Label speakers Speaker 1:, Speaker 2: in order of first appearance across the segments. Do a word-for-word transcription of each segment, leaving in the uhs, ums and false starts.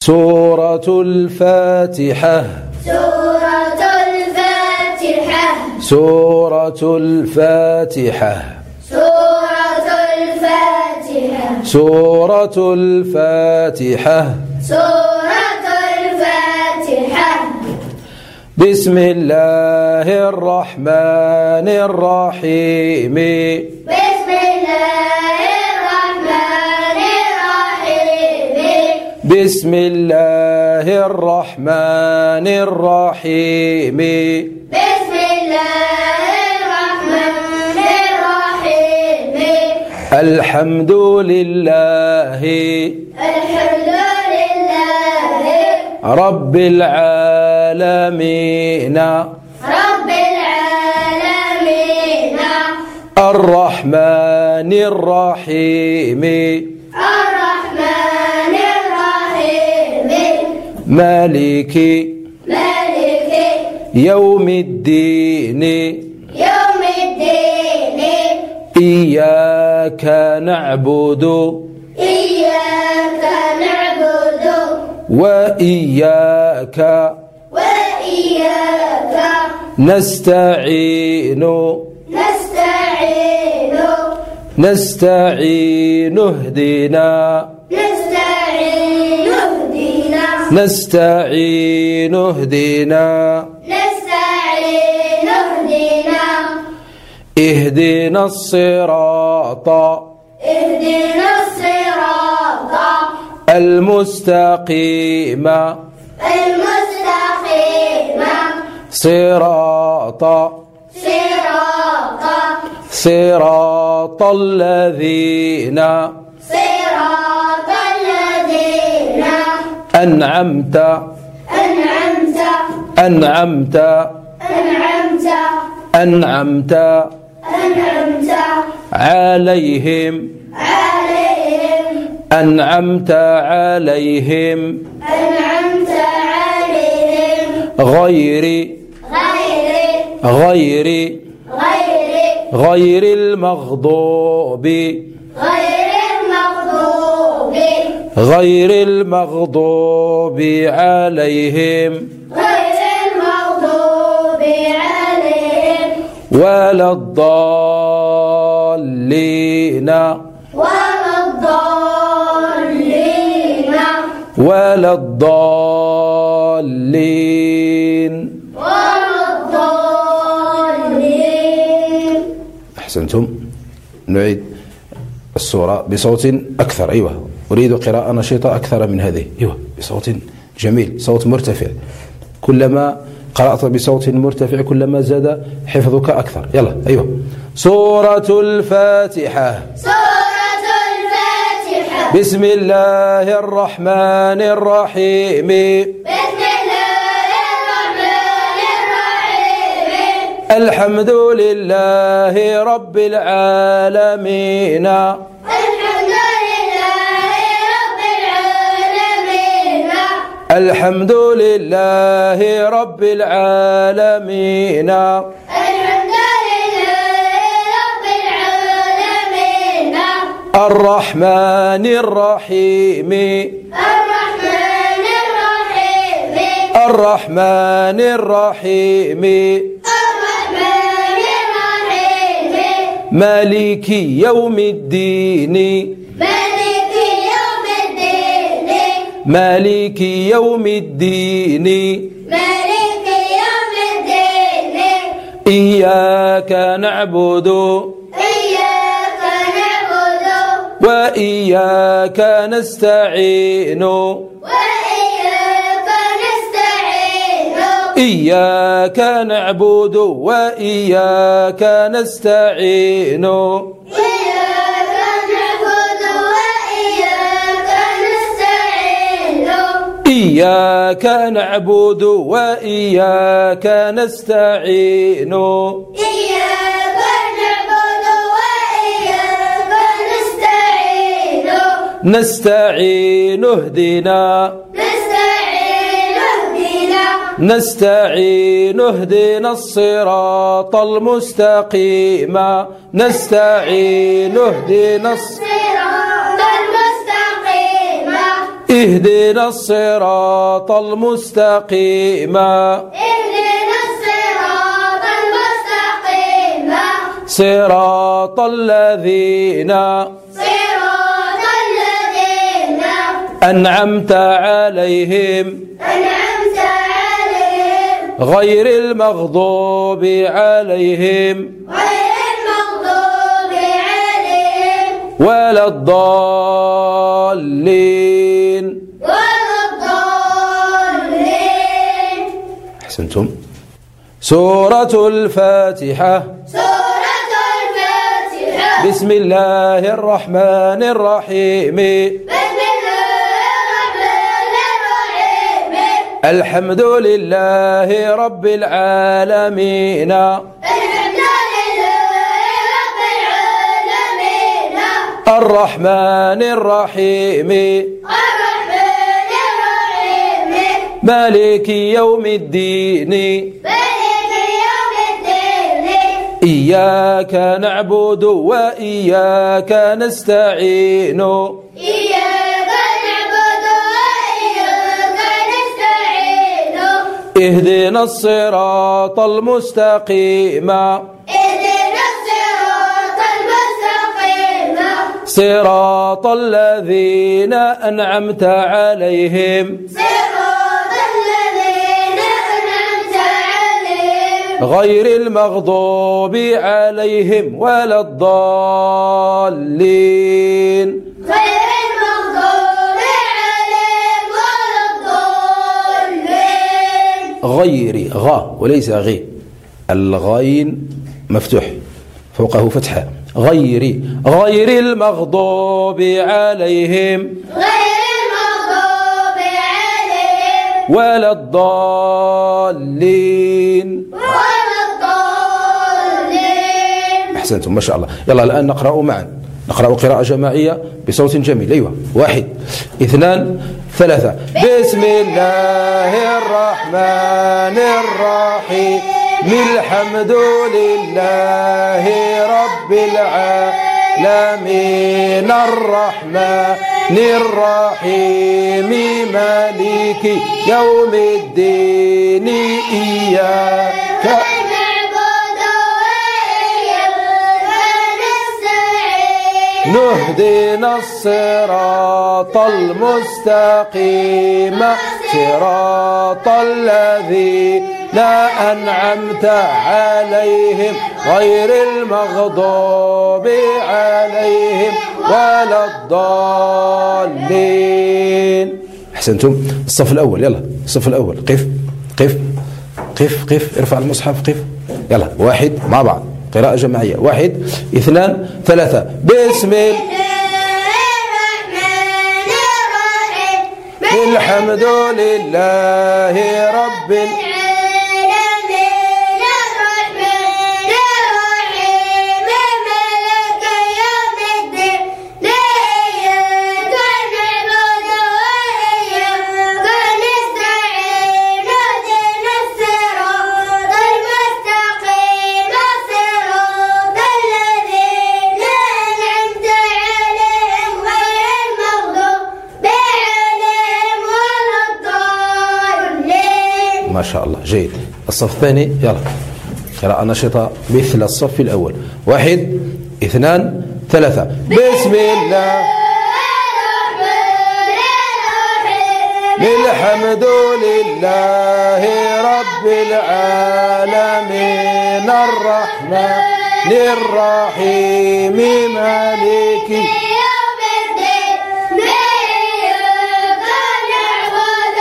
Speaker 1: سورة الفاتحة.
Speaker 2: سورة الفاتحة.
Speaker 1: سورة الفاتحة.
Speaker 2: سورة الفاتحة.
Speaker 1: سورة الفاتحة.
Speaker 2: سورة الفاتحة.
Speaker 1: بسم الله الرحمن الرحيم.
Speaker 2: بسم الله الرحمن الرحيم.
Speaker 1: بسم الله الرحمن الرحيم.
Speaker 2: بسم الله الرحمن الرحيم.
Speaker 1: الحمد لله.
Speaker 2: الحمد لله
Speaker 1: رب العالمين.
Speaker 2: رب العالمين.
Speaker 1: الرحمن الرحيم.
Speaker 2: الرحمن الرحيم.
Speaker 1: مالك
Speaker 2: مالك
Speaker 1: يوم الدين.
Speaker 2: يوم الدين.
Speaker 1: إياك نعبد
Speaker 2: إياك نعبد
Speaker 1: وإياك
Speaker 2: وإياك
Speaker 1: نستعين.
Speaker 2: نستعين.
Speaker 1: نستعين اهدنا.
Speaker 2: نستعين اهدنا.
Speaker 1: نستعين اهدنا.
Speaker 2: نستعين اهدنا.
Speaker 1: اهدنا الصراط
Speaker 2: اهدنا الصراط
Speaker 1: المستقيم.
Speaker 2: المستقيم.
Speaker 1: صراط
Speaker 2: صراط
Speaker 1: صراط الذين
Speaker 2: صراط الذين
Speaker 1: أنعمت
Speaker 2: أنعمت
Speaker 1: أنعمت
Speaker 2: أنعمت
Speaker 1: أنعمت
Speaker 2: أنعمت
Speaker 1: عليهم
Speaker 2: عليهم
Speaker 1: أنعمت عليهم
Speaker 2: أنعمت عليهم
Speaker 1: غير
Speaker 2: غير
Speaker 1: غير
Speaker 2: غير
Speaker 1: غير المغضوب
Speaker 2: غير المغضوب
Speaker 1: غير المغضوب عليهم
Speaker 2: غير المغضوب عليهم
Speaker 1: ولا الضالين
Speaker 2: ولا الضالين
Speaker 1: ولا الضالين.
Speaker 2: ولا الضالين.
Speaker 1: أحسنتم. نعيد السورة بصوت أكثر. أيوة، أريد قراءة نشيطة أكثر من هذه. أيوة، بصوت جميل، صوت مرتفع. كلما قرأت بصوت مرتفع كلما زاد حفظك أكثر. يلا أيوة. سورة الفاتحة.
Speaker 2: سورة الفاتحة.
Speaker 1: بسم الله الرحمن الرحيم.
Speaker 2: بسم الله الرحمن الرحيم.
Speaker 1: الحمد لله رب العالمين.
Speaker 2: الحمد لله رب العالمين.
Speaker 1: الحمد لله رب العالمين.
Speaker 2: الحمد لله رب العالمين.
Speaker 1: الرحمن الرحيم.
Speaker 2: الرحمن الرحيم.
Speaker 1: الرحمن الرحيم.
Speaker 2: الرحمن الرحيم.
Speaker 1: مالك يوم الدين.
Speaker 2: مالك يوم الدين.
Speaker 1: مالك يوم الدين.
Speaker 2: مالك يوم الدين.
Speaker 1: إياك نعبد
Speaker 2: إياك نعبد
Speaker 1: وإياك نستعين.
Speaker 2: وإياك نستعين.
Speaker 1: إياك نعبد وإياك نستعين.
Speaker 2: إياك نعبد وإياك نستعين.
Speaker 1: إياك نعبد وإياك نستعين.
Speaker 2: إياك نعبد وإياك نستعين.
Speaker 1: نستعين اهدنا.
Speaker 2: نستعين اهدنا.
Speaker 1: نستعين اهدنا الصراط المستقيم. نستعين اهدنا الصراط
Speaker 2: الصراط المستقيم.
Speaker 1: اهدنا الصراط المستقيم
Speaker 2: اهدنا الصراط المستقيم
Speaker 1: صراط الذين
Speaker 2: صراط الذين
Speaker 1: أنعمت عليهم
Speaker 2: أنعمت عليهم
Speaker 1: غير المغضوب عليهم
Speaker 2: غير المغضوب عليهم
Speaker 1: ولا الضالين
Speaker 2: ولا الضالين.
Speaker 1: أحسنتم. سورة الفاتحة.
Speaker 2: سورة الفاتحة.
Speaker 1: بسم الله الرحمن الرحيم.
Speaker 2: بسم الله الرحمن الرحيم.
Speaker 1: الحمد لله رب العالمين.
Speaker 2: الحمد لله رب العالمين.
Speaker 1: الرحمن الرحيم.
Speaker 2: الرحمن الرحيم.
Speaker 1: مالك يوم الدين.
Speaker 2: مالك يوم الدين.
Speaker 1: إياك نعبد وإياك نستعين.
Speaker 2: إياك نعبد وإياك نستعين.
Speaker 1: اهدنا الصراط المستقيم
Speaker 2: اهدنا الصراط المستقيم
Speaker 1: صراط الذين أنعمت عليهم
Speaker 2: صراط الذين أنعمت عليهم
Speaker 1: غير المغضوب عليهم ولا الضالين.
Speaker 2: غير المغضوب عليهم ولا الضالين.
Speaker 1: غير غا وليس غي، الغين مفتوح فوقه فتحة. غير غير المغضوب عليهم
Speaker 2: غير المغضوب عليهم
Speaker 1: ولا الضالين.
Speaker 2: ولا الضالين.
Speaker 1: أحسنتم ما شاء الله. يلا الآن نقرأ معا، نقرأ قراءة جماعية بصوت جميل. أيوة، واحد اثنان ثلاثة. بسم الله الرحمن الرحيم. الحمد لله رب العالمين الرحمن الرحيم مالك يوم الدين إياك
Speaker 2: نعبد وإياك نستعين.
Speaker 1: نهدنا الصراط المستقيم صراط الذين أنعمت عليهم غير المغضوب عليهم ولا الضالين. أحسنتم. الصف الأول، يلا الصف الأول. قف قف قف قف ارفع المصحف. قف. يلا واحد مع بعض، قراءة جماعية. واحد اثنان ثلاثة. بسم الله الحمد لله رب
Speaker 2: العالمين الرحمن الرحيم مالك يوم الدين إياك نعبد وإياك نستعين. اهدنا الصراط المستقيم صراط الذين أنعمت عليهم غير المغضوب عليهم ولا الضالين.
Speaker 1: ما شاء الله، جيد. الصف الثاني، يلا قراءة نشطة مثل الصف الأول. واحد اثنان ثلاثة. بسم الله الحمد لله رب العالمين الرحمن الرحيم مالك
Speaker 2: يوم الدين إياك نعبد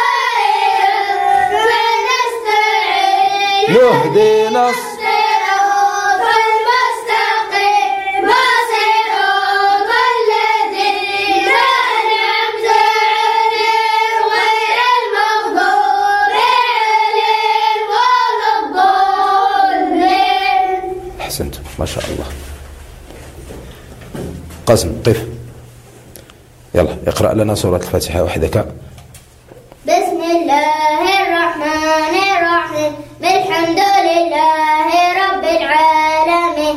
Speaker 2: وإياك نستعين.
Speaker 1: يهدنا الصراط
Speaker 2: الصراط المستقيم صراط الذين أنعمت عليهم غير المغضوب عليهم ولا الضالين.
Speaker 1: أحسنتم ما شاء الله. قاسم قف. يلا اقرأ لنا سورة الفاتحة وحدك.
Speaker 2: بسم الله الرحمن الرحيم. الحمد لله رب العالمين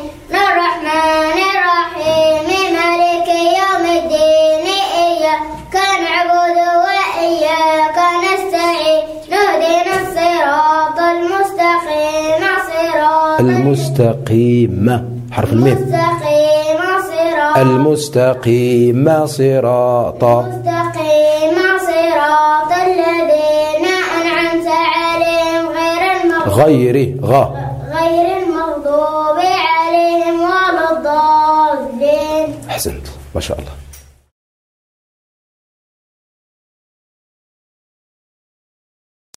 Speaker 2: الرحمن الرحيم مالك يوم الدين إياك نعبد
Speaker 1: المستقيم حرف الميم.
Speaker 2: المستقيم صراط
Speaker 1: المستقيم صراطا.
Speaker 2: المستقيم صراط الذين أنعمت عليهم غير المغضوب
Speaker 1: غير غا
Speaker 2: غير المغضوب عليهم ولا الضالين.
Speaker 1: أحسنت ما شاء الله.